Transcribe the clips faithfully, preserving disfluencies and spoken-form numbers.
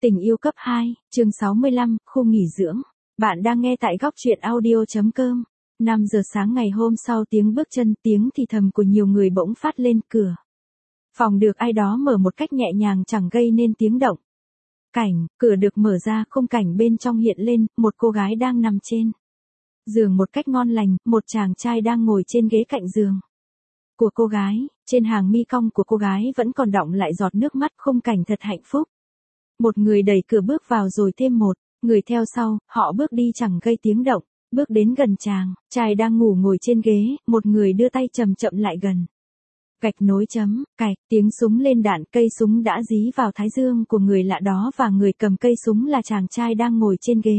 Tình yêu cấp hai, chương sáu mươi lăm, khu nghỉ dưỡng. Bạn đang nghe tại góc truyện audio.com. năm giờ sáng ngày hôm sau, tiếng bước chân, tiếng thì thầm của nhiều người bỗng phát lên. Cửa phòng được ai đó mở một cách nhẹ nhàng, chẳng gây nên tiếng động. Cảnh, cửa được mở ra, khung cảnh bên trong hiện lên, một cô gái đang nằm trên giường một cách ngon lành, một chàng trai đang ngồi trên ghế cạnh giường của cô gái, trên hàng mi cong của cô gái vẫn còn đọng lại giọt nước mắt. Khung cảnh thật hạnh phúc. Một người đẩy cửa bước vào rồi thêm một người theo sau, họ bước đi chẳng gây tiếng động, bước đến gần chàng trai đang ngủ ngồi trên ghế, một người đưa tay chậm chậm lại gần. Gạch nối chấm, cạch, tiếng súng lên đạn, cây súng đã dí vào thái dương của người lạ đó và người cầm cây súng là chàng trai đang ngồi trên ghế.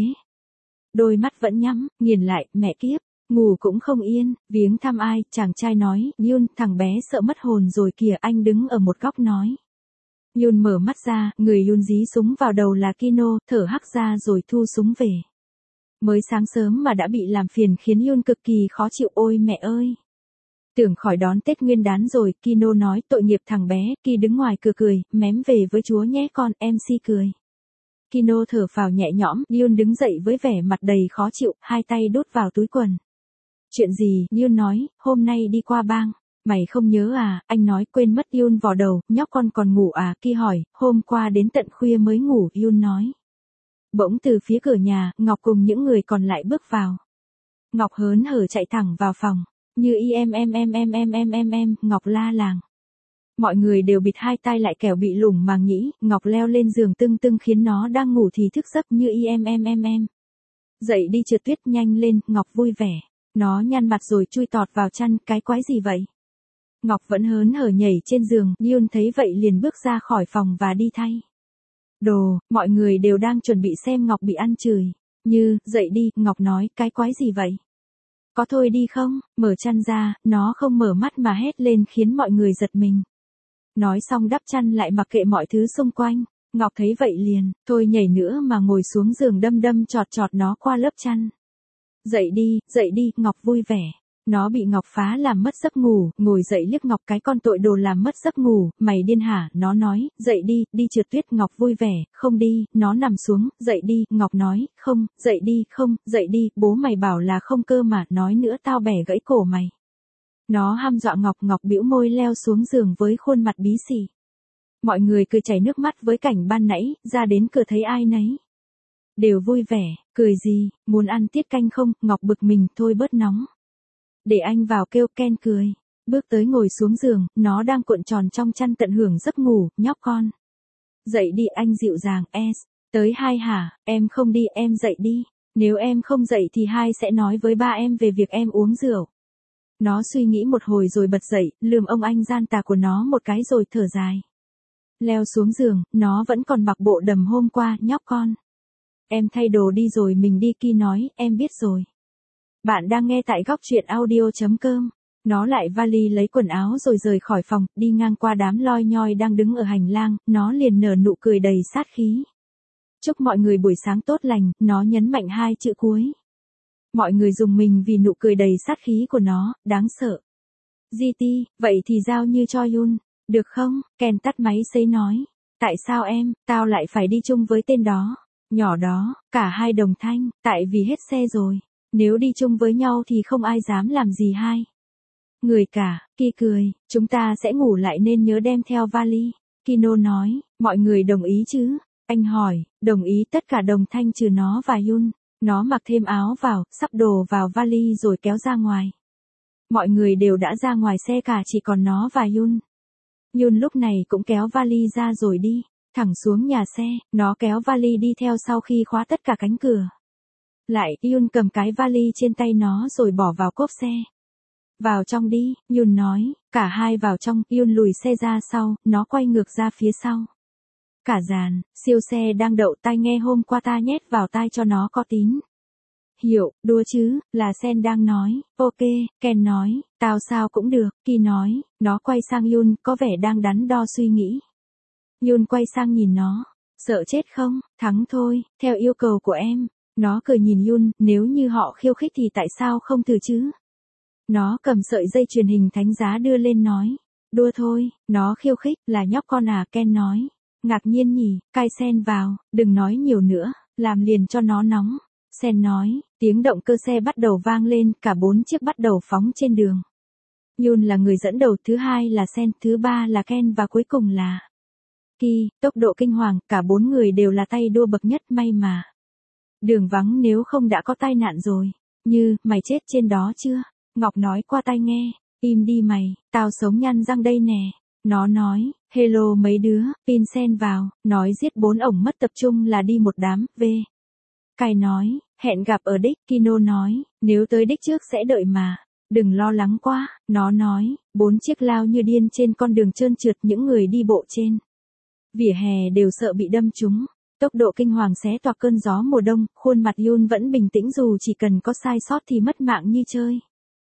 Đôi mắt vẫn nhắm, nghiền lại, mẹ kiếp, ngủ cũng không yên, viếng thăm ai, chàng trai nói, Yun, thằng bé sợ mất hồn rồi kìa. Anh đứng ở một góc nói. Yun mở mắt ra, người Yun dí súng vào đầu là Kino, thở hắt ra rồi thu súng về. Mới sáng sớm mà đã bị làm phiền khiến Yun cực kỳ khó chịu. Ôi mẹ ơi! Tưởng khỏi đón Tết Nguyên đán rồi. Kino nói, tội nghiệp thằng bé. Ki đứng ngoài cửa cười, mém về với chúa nhé con. em xê cười. Kino thở phào nhẹ nhõm. Yun đứng dậy với vẻ mặt đầy khó chịu, hai tay đút vào túi quần. Chuyện gì? Yun nói, hôm nay đi qua bang. Mày không nhớ à? Anh nói, quên mất. Yun vò đầu, nhóc con còn ngủ à? Ki hỏi, hôm qua đến tận khuya mới ngủ. Yun nói. Bỗng từ phía cửa nhà, Ngọc cùng những người còn lại bước vào. Ngọc hớn hở chạy thẳng vào phòng. Như y em em em em em em em em, Ngọc la làng. Mọi người đều bịt hai tai lại kẻo bị lủng màng nhĩ. Ngọc leo lên giường tưng tưng khiến nó đang ngủ thì thức giấc. Như y em em em em. Dậy đi trượt tuyết, nhanh lên. Ngọc vui vẻ. Nó nhăn mặt rồi chui tọt vào chăn. Cái quái gì vậy? Ngọc vẫn hớn hở nhảy trên giường. Yun thấy vậy liền bước ra khỏi phòng và đi thay đồ. Mọi người đều đang chuẩn bị xem Ngọc bị ăn chửi. Như, dậy đi. Ngọc nói, cái quái gì vậy? Có thôi đi không? Mở chăn ra, nó không mở mắt mà hét lên khiến mọi người giật mình. Nói xong đắp chăn lại mặc kệ mọi thứ xung quanh. Ngọc thấy vậy liền, thôi nhảy nữa mà ngồi xuống giường đâm đâm chọt chọt nó qua lớp chăn. Dậy đi, dậy đi. Ngọc vui vẻ. Nó bị Ngọc phá làm mất giấc ngủ, ngồi dậy liếc Ngọc cái con tội đồ làm mất giấc ngủ. Mày điên hả? Nó nói, dậy đi, đi trượt tuyết. Ngọc vui vẻ, không đi. Nó nằm xuống, dậy đi. Ngọc nói, không, dậy đi, không, dậy đi. Bố mày bảo là không cơ mà, nói nữa tao bẻ gãy cổ mày. Nó hăm dọa Ngọc. Ngọc bĩu môi leo xuống giường với khuôn mặt bí xỉ. Mọi người cười chảy nước mắt với cảnh ban nãy, ra đến cửa thấy ai nấy đều vui vẻ. Cười gì? Muốn ăn tiết canh không? Ngọc bực mình, thôi bớt nóng. Để anh vào. Kêu. Ken cười. Bước tới ngồi xuống giường, nó đang cuộn tròn trong chăn tận hưởng giấc ngủ. Nhóc con. Dậy đi. Anh dịu dàng. S. Tới hai hả? Em không đi. Em dậy đi. Nếu em không dậy thì hai sẽ nói với ba em về việc em uống rượu. Nó suy nghĩ một hồi rồi bật dậy, lườm ông anh gian tà của nó một cái rồi thở dài. Leo xuống giường, nó vẫn còn mặc bộ đầm hôm qua. Nhóc con. Em thay đồ đi rồi mình đi. Ki nói, em biết rồi. Bạn đang nghe tại góc truyện audio.com. Nó lại vali lấy quần áo rồi rời khỏi phòng, đi ngang qua đám loi nhoi đang đứng ở hành lang, nó liền nở nụ cười đầy sát khí. Chúc mọi người buổi sáng tốt lành, nó nhấn mạnh hai chữ cuối. Mọi người rùng mình vì nụ cười đầy sát khí của nó, đáng sợ. giê tê, vậy thì giao như cho Yun, được không? Ken tắt máy xấy nói. Tại sao em, tao lại phải đi chung với tên đó, nhỏ đó? Cả hai đồng thanh, tại vì hết xe rồi. Nếu đi chung với nhau thì không ai dám làm gì hai người cả. Ki cười, chúng ta sẽ ngủ lại nên nhớ đem theo vali. Kino nói, mọi người đồng ý chứ? Anh hỏi, đồng ý. Tất cả đồng thanh trừ nó và Yun. Nó mặc thêm áo vào, sắp đồ vào vali rồi kéo ra ngoài. Mọi người đều đã ra ngoài xe cả, chỉ còn nó và Yun. Yun lúc này cũng kéo vali ra rồi đi thẳng xuống nhà xe. Nó kéo vali đi theo sau khi khóa tất cả cánh cửa lại. Yun cầm cái vali trên tay nó rồi bỏ vào cốp xe. Vào trong đi, Yun nói. Cả hai vào trong. Yun lùi xe ra sau, nó quay ngược ra phía sau. Cả dàn, siêu xe đang đậu. Tai nghe hôm qua ta nhét vào tai cho nó có tín hiệu. Đùa chứ? Là Sen đang nói. Ok, Ken nói. Tao sao cũng được. Ki nói. Nó quay sang Yun, có vẻ đang đắn đo suy nghĩ. Yun quay sang nhìn nó. Sợ chết không? Thắng thôi, theo yêu cầu của em. Nó cười nhìn Yun, nếu như họ khiêu khích thì tại sao không thử chứ? Nó cầm sợi dây chuyền hình thánh giá đưa lên nói. Đua thôi. Nó khiêu khích, là nhóc con à? Ken nói. Ngạc nhiên nhỉ, cai xen vào, đừng nói nhiều nữa, làm liền cho nó nóng. Sen nói, tiếng động cơ xe bắt đầu vang lên, cả bốn chiếc bắt đầu phóng trên đường. Yun là người dẫn đầu, thứ hai là Sen, thứ ba là Ken và cuối cùng là Ki. Tốc độ kinh hoàng, cả bốn người đều là tay đua bậc nhất, may mà. Đường vắng nếu không đã có tai nạn rồi. Như, mày chết trên đó chưa? Ngọc nói qua tai nghe, im đi mày, tao sống nhăn răng đây nè. Nó nói, hello mấy đứa, pin xen vào, nói giết bốn ổng mất tập trung là đi một đám, v. Cai nói, hẹn gặp ở đích, Kino nói, nếu tới đích trước sẽ đợi mà. Đừng lo lắng quá, nó nói, bốn chiếc lao như điên trên con đường trơn trượt, những người đi bộ trên vỉa hè đều sợ bị đâm trúng. Tốc độ kinh hoàng xé toạc cơn gió mùa đông, khuôn mặt Yun vẫn bình tĩnh dù chỉ cần có sai sót thì mất mạng như chơi.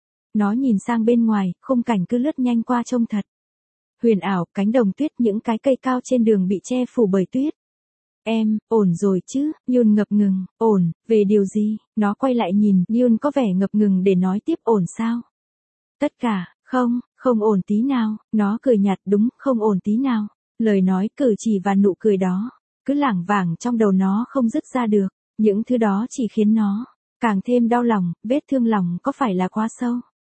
Nó nhìn sang bên ngoài, khung cảnh cứ lướt nhanh qua trông thật huyền ảo, cánh đồng tuyết, những cái cây cao trên đường bị che phủ bởi tuyết. Em, ổn rồi chứ, Yun ngập ngừng, ổn, về điều gì? Nó quay lại nhìn, Yun có vẻ ngập ngừng để nói tiếp, ổn sao? Tất cả, không, không ổn tí nào, nó cười nhạt, đúng, không ổn tí nào. Lời nói, cử chỉ và nụ cười đó cứ lảng vảng trong đầu nó không dứt ra được, những thứ đó chỉ khiến nó càng thêm đau lòng, vết thương lòng có phải là quá sâu.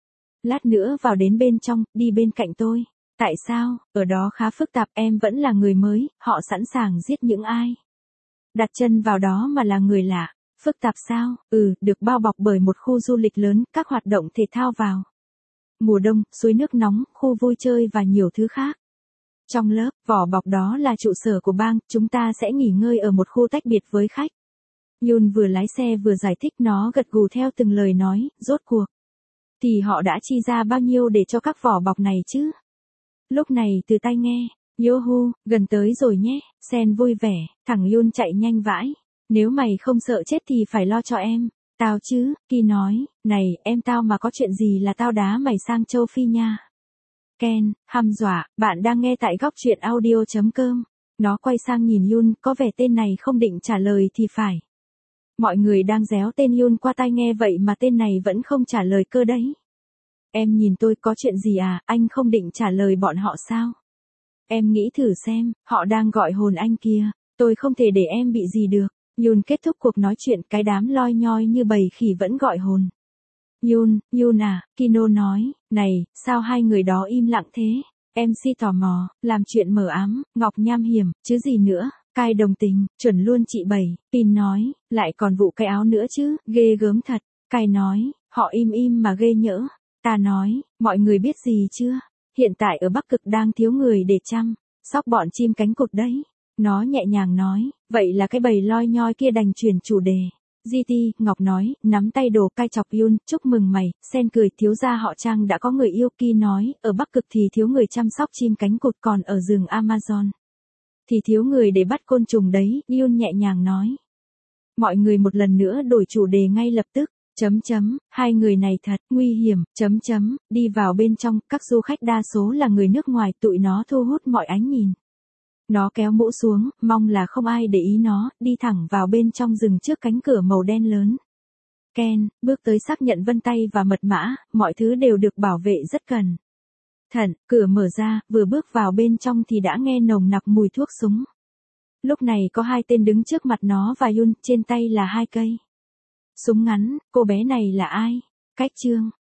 Lát nữa vào đến bên trong, đi bên cạnh tôi. Tại sao? Ở đó khá phức tạp, em vẫn là người mới, họ sẵn sàng giết những ai đặt chân vào đó mà là người lạ. Phức tạp sao? Ừ, được bao bọc bởi một khu du lịch lớn, các hoạt động thể thao vào mùa đông, suối nước nóng, khu vui chơi và nhiều thứ khác. Trong lớp, vỏ bọc đó là trụ sở của bang, chúng ta sẽ nghỉ ngơi ở một khu tách biệt với khách. Yun vừa lái xe vừa giải thích, nó gật gù theo từng lời nói, rốt cuộc thì họ đã chi ra bao nhiêu để cho các vỏ bọc này chứ? Lúc này từ tai nghe, Yohu, gần tới rồi nhé, Sen vui vẻ, thằng Yun chạy nhanh vãi. Nếu mày không sợ chết thì phải lo cho em. Tao chứ, Ki nói, này, em tao mà có chuyện gì là tao đá mày sang châu Phi nha. Ken, hăm dọa, bạn đang nghe tại góc truyện audio chấm com. Nó quay sang nhìn Yun, có vẻ tên này không định trả lời thì phải. Mọi người đang réo tên Yun qua tai nghe vậy mà tên này vẫn không trả lời cơ đấy. Em nhìn tôi, có chuyện gì à, anh không định trả lời bọn họ sao? Em nghĩ thử xem, họ đang gọi hồn anh kia, tôi không thể để em bị gì được. Yun kết thúc cuộc nói chuyện, cái đám loi nhoi như bầy khỉ vẫn gọi hồn. Yun, Yun à, Kino nói, này, sao hai người đó im lặng thế? em xê tò mò, làm chuyện mờ ám, Ngọc nham hiểm, chứ gì nữa. Cai đồng tình, chuẩn luôn chị Bảy. Pin nói, lại còn vụ cái áo nữa chứ, ghê gớm thật. Cai nói, họ im im mà ghê nhỡ. Ta nói, mọi người biết gì chưa? Hiện tại ở Bắc Cực đang thiếu người để chăm sóc bọn chim cánh cụt đấy. Nó nhẹ nhàng nói, vậy là cái bầy loi nhoi kia đành chuyển chủ đề. giê tê, Ngọc nói, nắm tay đồ. Cai chọc Yun, chúc mừng mày. Sen cười, thiếu gia họ Trang đã có người yêu. Ki nói, ở Bắc Cực thì thiếu người chăm sóc chim cánh cụt, còn ở rừng Amazon thì thiếu người để bắt côn trùng đấy. Yun nhẹ nhàng nói. Mọi người một lần nữa đổi chủ đề ngay lập tức. Chấm chấm, hai người này thật nguy hiểm, chấm chấm, đi vào bên trong, các du khách đa số là người nước ngoài, tụi nó thu hút mọi ánh nhìn. Nó kéo mũ xuống, mong là không ai để ý nó, đi thẳng vào bên trong rừng trước cánh cửa màu đen lớn. Ken, bước tới xác nhận vân tay và mật mã, mọi thứ đều được bảo vệ rất cẩn thận, cửa mở ra, vừa bước vào bên trong thì đã nghe nồng nặc mùi thuốc súng. Lúc này có hai tên đứng trước mặt nó và Yun, trên tay là hai cây súng ngắn. Cô bé này là ai? Cách Trương.